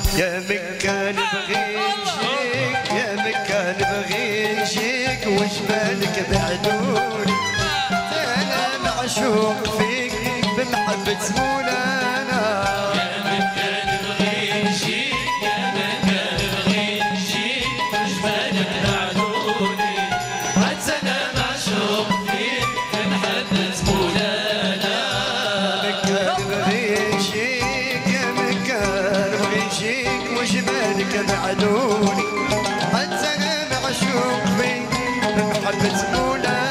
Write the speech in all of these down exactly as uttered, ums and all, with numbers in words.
يا مكان بغي نجيك يا مكان بغي نجيك وش بالك بعدوني انا معشوق فيك بالحب تسمولانا يا مكان بغي نجيك يا مكان بغي نجيك وش بالك بعدوني حتى انا معشوق فيك بالحب تسمولانا مكان بغي نجيك يا مكان بغي نجيك وش بالك بعدوني حتى انا معشوق فيك بالحب تسمولانا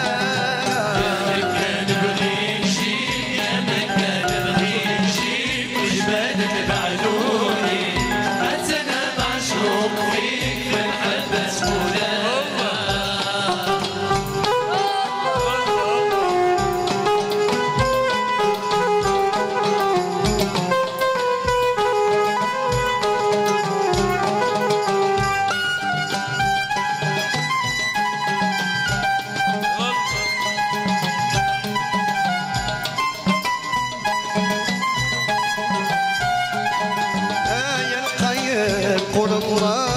قول الله